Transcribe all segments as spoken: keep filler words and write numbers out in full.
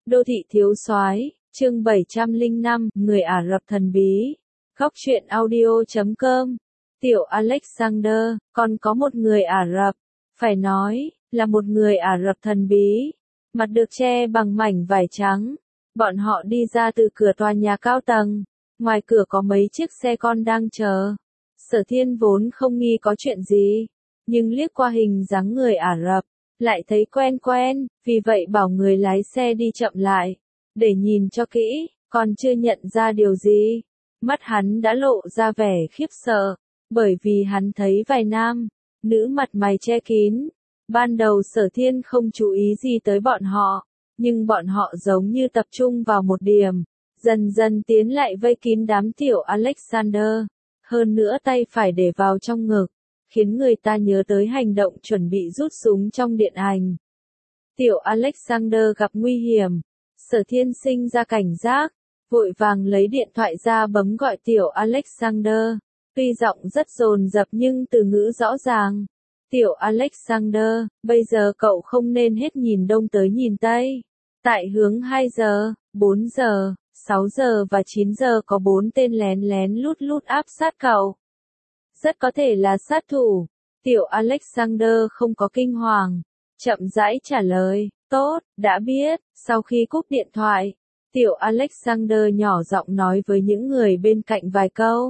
Đô thị thiếu soái, chương bảy trăm lẻ năm, người Ả Rập thần bí. Góc truyện audio chấm com. Tiểu Alexander, còn có một người Ả Rập, phải nói, là một người Ả Rập thần bí, mặt được che bằng mảnh vải trắng. Bọn họ đi ra từ cửa tòa nhà cao tầng, ngoài cửa có mấy chiếc xe con đang chờ. Sở Thiên vốn không nghi có chuyện gì, nhưng liếc qua hình dáng người Ả Rập, lại thấy quen quen, vì vậy bảo người lái xe đi chậm lại, để nhìn cho kỹ, còn chưa nhận ra điều gì. Mắt hắn đã lộ ra vẻ khiếp sợ, bởi vì hắn thấy vài nam, nữ mặt mày che kín. Ban đầu Sở Thiên không chú ý gì tới bọn họ, nhưng bọn họ giống như tập trung vào một điểm, dần dần tiến lại vây kín đám tiểu Alexander, hơn nữa tay phải để vào trong ngực, khiến người ta nhớ tới hành động chuẩn bị rút súng trong điện ảnh. Tiểu Alexander gặp nguy hiểm, Sở Thiên sinh ra cảnh giác, vội vàng lấy điện thoại ra bấm gọi tiểu Alexander, tuy giọng rất dồn dập nhưng từ ngữ rõ ràng. Tiểu Alexander, bây giờ cậu không nên hết nhìn đông tới nhìn tây. Tại hướng hai giờ, bốn giờ, sáu giờ và chín giờ có bốn tên lén lén lút lút áp sát cậu. Rất có thể là sát thủ. Tiểu Alexander không có kinh hoàng, chậm rãi trả lời, tốt, đã biết. Sau khi cúp điện thoại, tiểu Alexander nhỏ giọng nói với những người bên cạnh vài câu.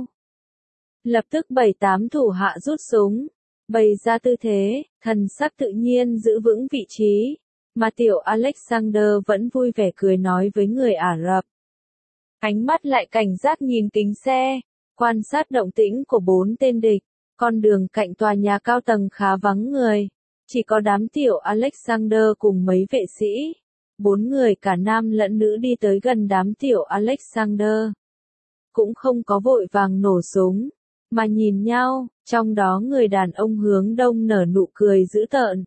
Lập tức bảy tám thủ hạ rút súng, bày ra tư thế, thần sắc tự nhiên giữ vững vị trí, mà tiểu Alexander vẫn vui vẻ cười nói với người Ả Rập. Ánh mắt lại cảnh giác nhìn kính xe, quan sát động tĩnh của bốn tên địch. Con đường cạnh tòa nhà cao tầng khá vắng người, chỉ có đám tiểu Alexander cùng mấy vệ sĩ. Bốn người cả nam lẫn nữ đi tới gần đám tiểu Alexander. Cũng không có vội vàng nổ súng, mà nhìn nhau, trong đó người đàn ông hướng đông nở nụ cười dữ tợn.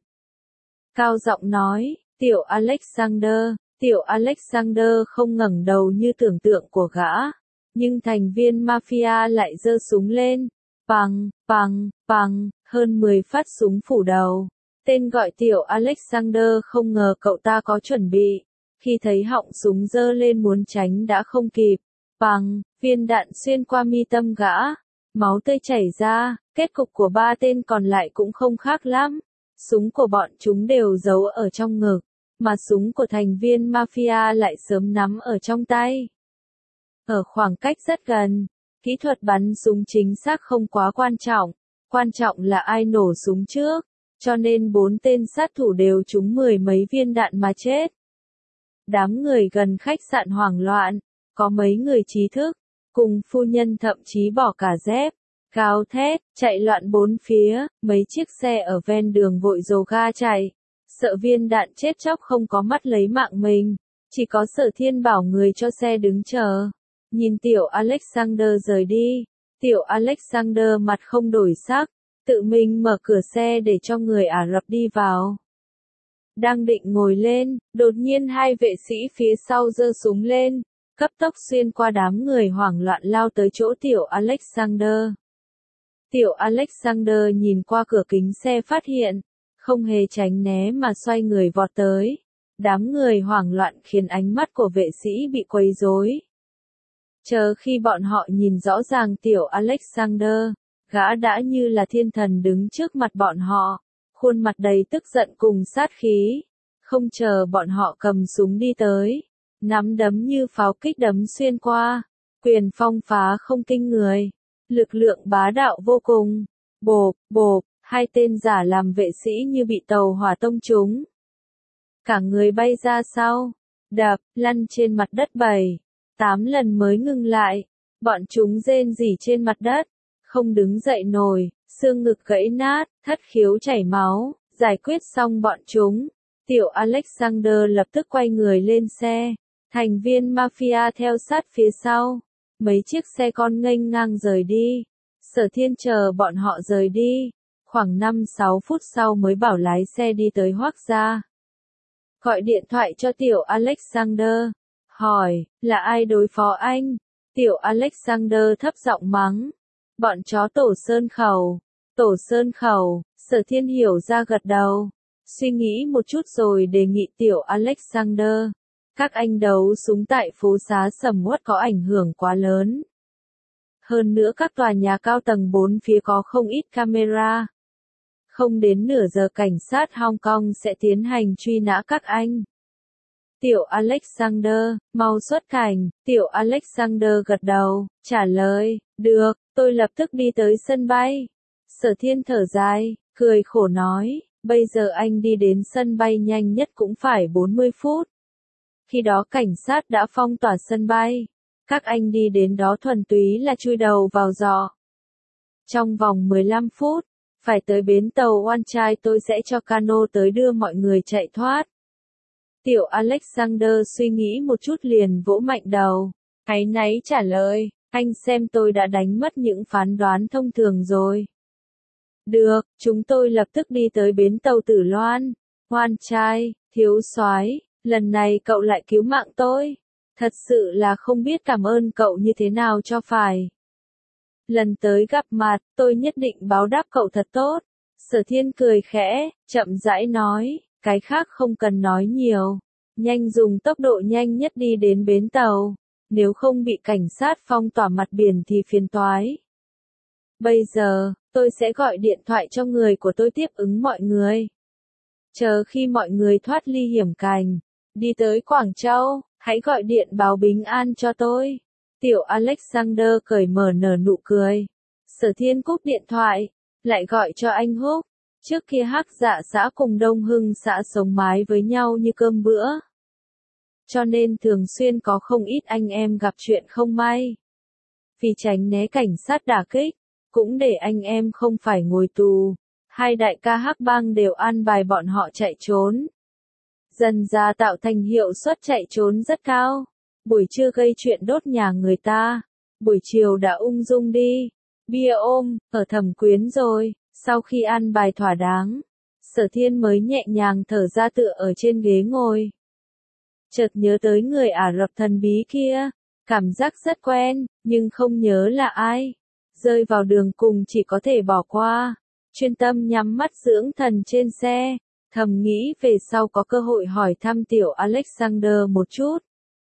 Cao giọng nói, tiểu Alexander, tiểu Alexander không ngẩng đầu như tưởng tượng của gã, nhưng thành viên mafia lại giơ súng lên, pằng, pằng, pằng, hơn mười phát súng phủ đầu. Tên gọi tiểu Alexander không ngờ cậu ta có chuẩn bị, khi thấy họng súng giơ lên muốn tránh đã không kịp, pằng, viên đạn xuyên qua mi tâm gã, máu tươi chảy ra. Kết cục của ba tên còn lại cũng không khác lắm, súng của bọn chúng đều giấu ở trong ngực, mà súng của thành viên mafia lại sớm nắm ở trong tay. Ở khoảng cách rất gần, kỹ thuật bắn súng chính xác không quá quan trọng, quan trọng là ai nổ súng trước, cho nên bốn tên sát thủ đều trúng mười mấy viên đạn mà chết. Đám người gần khách sạn hoảng loạn, có mấy người trí thức, cùng phu nhân thậm chí bỏ cả dép, gào thét, chạy loạn bốn phía, mấy chiếc xe ở ven đường vội dồ ga chạy, sợ viên đạn chết chóc không có mắt lấy mạng mình, chỉ có Sở Thiên bảo người cho xe đứng chờ. Nhìn tiểu Alexander rời đi, tiểu Alexander mặt không đổi sắc, tự mình mở cửa xe để cho người Ả Rập đi vào. Đang định ngồi lên, đột nhiên hai vệ sĩ phía sau giơ súng lên, cấp tốc xuyên qua đám người hoảng loạn lao tới chỗ tiểu Alexander. Tiểu Alexander nhìn qua cửa kính xe phát hiện, không hề tránh né mà xoay người vọt tới. Đám người hoảng loạn khiến ánh mắt của vệ sĩ bị quấy rối. Chờ khi bọn họ nhìn rõ ràng tiểu Alexander, gã đã như là thiên thần đứng trước mặt bọn họ, khuôn mặt đầy tức giận cùng sát khí. Không chờ bọn họ cầm súng đi tới, nắm đấm như pháo kích đấm xuyên qua, quyền phong phá không kinh người, lực lượng bá đạo vô cùng. Bộp, bộp, hai tên giả làm vệ sĩ như bị tàu hỏa tông trúng. Cả người bay ra sau, đập, lăn trên mặt đất bảy, tám lần mới ngừng lại. Bọn chúng rên rỉ trên mặt đất, không đứng dậy nổi, xương ngực gãy nát, thất khiếu chảy máu. Giải quyết xong bọn chúng, tiểu Alexander lập tức quay người lên xe. Thành viên mafia theo sát phía sau. Mấy chiếc xe con nghênh ngang rời đi. Sở Thiên chờ bọn họ rời đi, khoảng năm sáu phút sau mới bảo lái xe đi tới Hoác gia. Gọi điện thoại cho tiểu Alexander, hỏi, là ai đối phó anh? Tiểu Alexander thấp giọng mắng, bọn chó Tổ Sơn Khẩu. Tổ Sơn Khẩu, Sở Thiên hiểu ra gật đầu, suy nghĩ một chút rồi đề nghị tiểu Alexander, Các anh đấu súng tại phố xá sầm uất có ảnh hưởng quá lớn. Hơn nữa các tòa nhà cao tầng bốn phía có không ít camera. Không đến nửa giờ cảnh sát Hong Kong sẽ tiến hành truy nã các anh. Tiểu Alexander, mau xuất cảnh. Tiểu Alexander gật đầu, trả lời, được, tôi lập tức đi tới sân bay. Sở Thiên thở dài, cười khổ nói, bây giờ anh đi đến sân bay nhanh nhất cũng phải bốn mươi phút. Khi đó cảnh sát đã phong tỏa sân bay. Các anh đi đến đó thuần túy là chui đầu vào giỏ. Trong vòng mười lăm phút, phải tới bến tàu Wan Chai, tôi sẽ cho cano tới đưa mọi người chạy thoát. Tiểu Alexander suy nghĩ một chút liền vỗ mạnh đầu. Áy náy trả lời, anh xem tôi đã đánh mất những phán đoán thông thường rồi. Được, chúng tôi lập tức đi tới bến tàu Tử Loan. Wan Chai, thiếu soái, lần này cậu lại cứu mạng tôi. Thật sự là không biết cảm ơn cậu như thế nào cho phải. Lần tới gặp mặt, tôi nhất định báo đáp cậu thật tốt. Sở Thiên cười khẽ, chậm rãi nói, cái khác không cần nói nhiều. Nhanh dùng tốc độ nhanh nhất đi đến bến tàu. Nếu không bị cảnh sát phong tỏa mặt biển thì phiền toái. Bây giờ, tôi sẽ gọi điện thoại cho người của tôi tiếp ứng mọi người. Chờ khi mọi người thoát ly hiểm cảnh, đi tới Quảng Châu, hãy gọi điện báo bình an cho tôi. Tiểu Alexander cởi mở nở nụ cười. Sở Thiên cúp điện thoại, lại gọi cho anh Húc. Trước kia Hắc Dạ xã cùng Đông Hưng xã sống mái với nhau như cơm bữa. Cho nên thường xuyên có không ít anh em gặp chuyện không may. Vì tránh né cảnh sát đả kích, cũng để anh em không phải ngồi tù, hai đại ca Hắc bang đều an bài bọn họ chạy trốn. Dần ra tạo thành hiệu suất chạy trốn rất cao. Buổi trưa gây chuyện đốt nhà người ta, buổi chiều đã ung dung đi, bia ôm, ở Thẩm Quyến rồi. Sau khi an bài thỏa đáng, Sở Thiên mới nhẹ nhàng thở ra tựa ở trên ghế ngồi. Chợt nhớ tới người Ả Rập thần bí kia, cảm giác rất quen, nhưng không nhớ là ai. Rơi vào đường cùng chỉ có thể bỏ qua, chuyên tâm nhắm mắt dưỡng thần trên xe, thầm nghĩ về sau có cơ hội hỏi thăm tiểu Alexander một chút.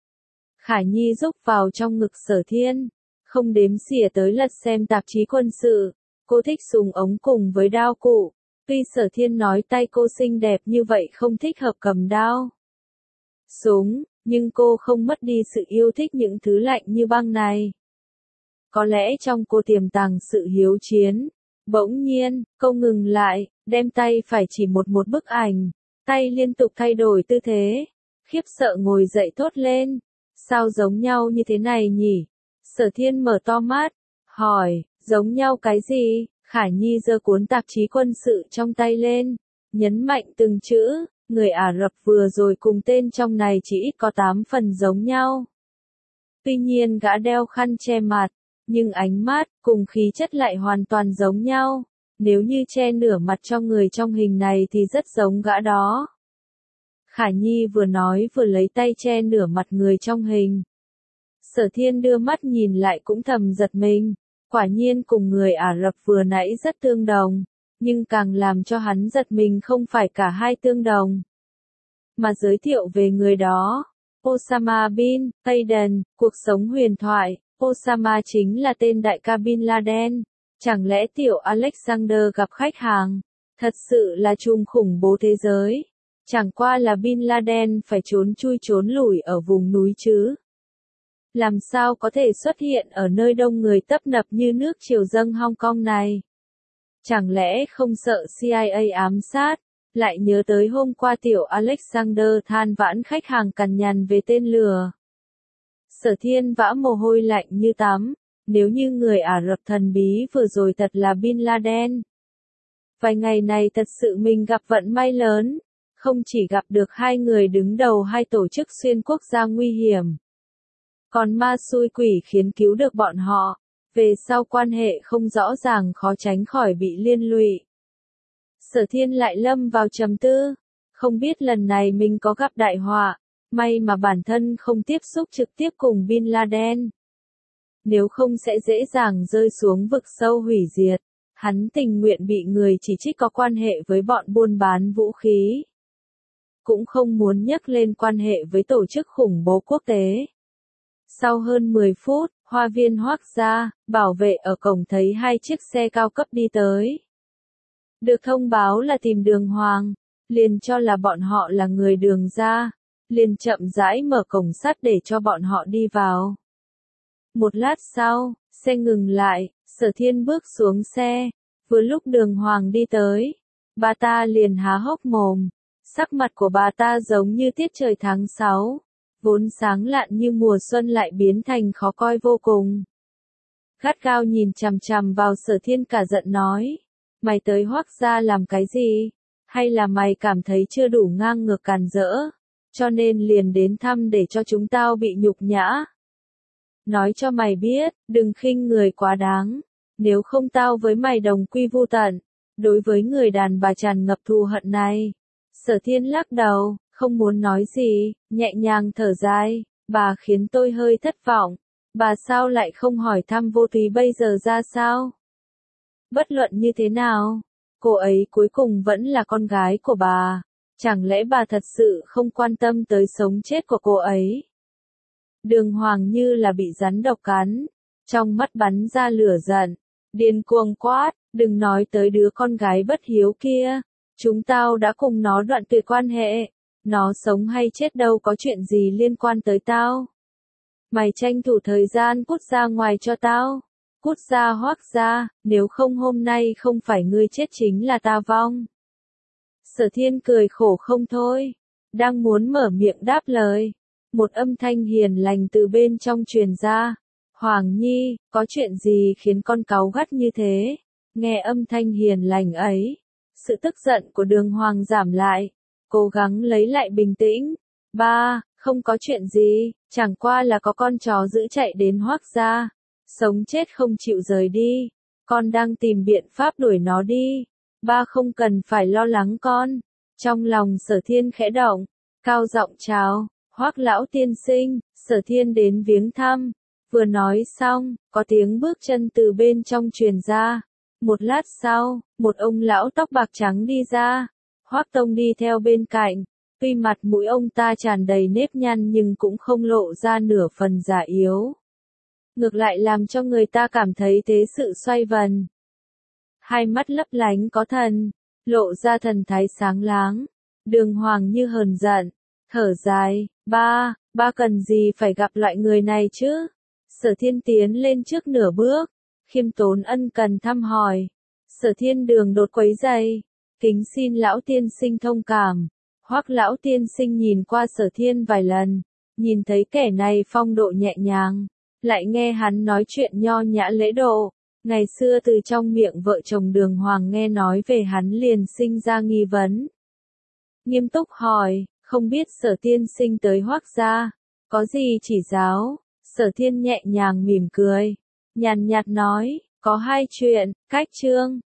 Khả Nhi rúc vào trong ngực Sở Thiên, không đếm xỉa tới lật xem tạp chí quân sự. Cô thích súng ống cùng với đao cụ. Tuy Sở Thiên nói tay cô xinh đẹp như vậy không thích hợp cầm đao súng, nhưng cô không mất đi sự yêu thích những thứ lạnh như băng này. Có lẽ trong cô tiềm tàng sự hiếu chiến. Bỗng nhiên, cô ngừng lại, đem tay phải chỉ một một bức ảnh. Tay liên tục thay đổi tư thế. Khiếp sợ ngồi dậy thốt lên. Sao giống nhau như thế này nhỉ? Sở Thiên mở to mắt, hỏi, giống nhau cái gì? Khả Nhi giơ cuốn tạp chí quân sự trong tay lên, nhấn mạnh từng chữ, người Ả Rập vừa rồi cùng tên trong này chỉ ít có tám phần giống nhau. Tuy nhiên gã đeo khăn che mặt, nhưng ánh mắt, cùng khí chất lại hoàn toàn giống nhau. Nếu như che nửa mặt cho người trong hình này thì rất giống gã đó. Khả Nhi vừa nói vừa lấy tay che nửa mặt người trong hình. Sở Thiên đưa mắt nhìn lại cũng thầm giật mình. Quả nhiên cùng người Ả Rập vừa nãy rất tương đồng, nhưng càng làm cho hắn giật mình không phải cả hai tương đồng, mà giới thiệu về người đó. Osama bin Laden, cuộc sống huyền thoại. Osama chính là tên đại ca Bin Laden. Chẳng lẽ tiểu Alexander gặp khách hàng? Thật sự là trùm khủng bố thế giới. Chẳng qua là Bin Laden phải trốn chui trốn lủi ở vùng núi chứ. Làm sao có thể xuất hiện ở nơi đông người tấp nập như nước triều dâng Hong Kong này? Chẳng lẽ không sợ C I A ám sát? Lại nhớ tới hôm qua tiểu Alexander than vãn khách hàng cằn nhằn về tên lừa. Sở Thiên vã mồ hôi lạnh như tắm. Nếu như người Ả Rập thần bí vừa rồi thật là Bin Laden. Vài ngày này thật sự mình gặp vận may lớn. Không chỉ gặp được hai người đứng đầu hai tổ chức xuyên quốc gia nguy hiểm. Còn ma xui quỷ khiến cứu được bọn họ. Về sau quan hệ không rõ ràng khó tránh khỏi bị liên lụy. Sở Thiên lại lâm vào trầm tư. Không biết lần này mình có gặp đại họa. May mà bản thân không tiếp xúc trực tiếp cùng Bin Laden. Nếu không sẽ dễ dàng rơi xuống vực sâu hủy diệt. Hắn tình nguyện bị người chỉ trích có quan hệ với bọn buôn bán vũ khí. cũng không muốn nhắc lên quan hệ với tổ chức khủng bố quốc tế. Sau hơn mười phút, hoa viên Hoác gia, bảo vệ ở cổng thấy hai chiếc xe cao cấp đi tới. Được thông báo là tìm Đường Hoàng, liền cho là bọn họ là người Đường gia, liền chậm rãi mở cổng sắt để cho bọn họ đi vào. Một lát sau, xe ngừng lại, Sở Thiên bước xuống xe, vừa lúc Đường Hoàng đi tới, bà ta liền há hốc mồm, sắc mặt của bà ta giống như tiết trời tháng sáu, vốn sáng lạn như mùa xuân lại biến thành khó coi vô cùng. Gắt gao nhìn chằm chằm vào Sở Thiên cả giận nói, mày tới Hoác gia làm cái gì? Hay là mày cảm thấy chưa đủ ngang ngược càn rỡ, cho nên liền đến thăm để cho chúng tao bị nhục nhã? Nói cho mày biết, đừng khinh người quá đáng, nếu không tao với mày đồng quy vu tận. Đối với người đàn bà tràn ngập thù hận này, Sở Thiên lắc đầu, không muốn nói gì, nhẹ nhàng thở dài, bà khiến tôi hơi thất vọng. Bà sao lại không hỏi thăm Vô Túy bây giờ ra sao? Bất luận như thế nào, cô ấy cuối cùng vẫn là con gái của bà. Chẳng lẽ bà thật sự không quan tâm tới sống chết của cô ấy? Đường Hoàng như là bị rắn độc cắn, trong mắt bắn ra lửa giận, điên cuồng quát, đừng nói tới đứa con gái bất hiếu kia, chúng tao đã cùng nó đoạn tuyệt quan hệ, nó sống hay chết đâu có chuyện gì liên quan tới tao. Mày tranh thủ thời gian cút ra ngoài cho tao, cút ra Hoác gia, nếu không hôm nay không phải ngươi chết chính là ta vong. Sở Thiên cười khổ không thôi, đang muốn mở miệng đáp lời, một âm thanh hiền lành từ bên trong truyền ra, Hoàng Nhi, có chuyện gì khiến con cáu gắt như thế? Nghe âm thanh hiền lành ấy, sự tức giận của Đường Hoàng giảm lại, cố gắng lấy lại bình tĩnh. Ba, không có chuyện gì, chẳng qua là có con chó dữ chạy đến Hoác gia, sống chết không chịu rời đi, con đang tìm biện pháp đuổi nó đi. Ba không cần phải lo lắng con. Trong lòng Sở Thiên khẽ động, cao giọng chào, Hoác lão tiên sinh. Sở Thiên đến viếng thăm. Vừa nói xong, có tiếng bước chân từ bên trong truyền ra. Một lát sau, một ông lão tóc bạc trắng đi ra. Hoác Tông đi theo bên cạnh. Tuy mặt mũi ông ta tràn đầy nếp nhăn nhưng cũng không lộ ra nửa phần già yếu. Ngược lại làm cho người ta cảm thấy thế sự xoay vần. Hai mắt lấp lánh có thần, lộ ra thần thái sáng láng. Đường Hoàng như hờn giận, thở dài, ba, ba cần gì phải gặp loại người này chứ? Sở Thiên tiến lên trước nửa bước, khiêm tốn ân cần thăm hỏi. Sở Thiên đường đột quấy giày, kính xin lão tiên sinh thông cảm. Hoác lão tiên sinh nhìn qua Sở Thiên vài lần, nhìn thấy kẻ này phong độ nhẹ nhàng, lại nghe hắn nói chuyện nho nhã lễ độ. Ngày xưa từ trong miệng vợ chồng Đường Hoàng nghe nói về hắn liền sinh ra nghi vấn. Nghiêm túc hỏi, không biết Sở tiên sinh tới Hoác gia, có gì chỉ giáo? Sở Thiên nhẹ nhàng mỉm cười, nhàn nhạt nói, có hai chuyện, cách chương,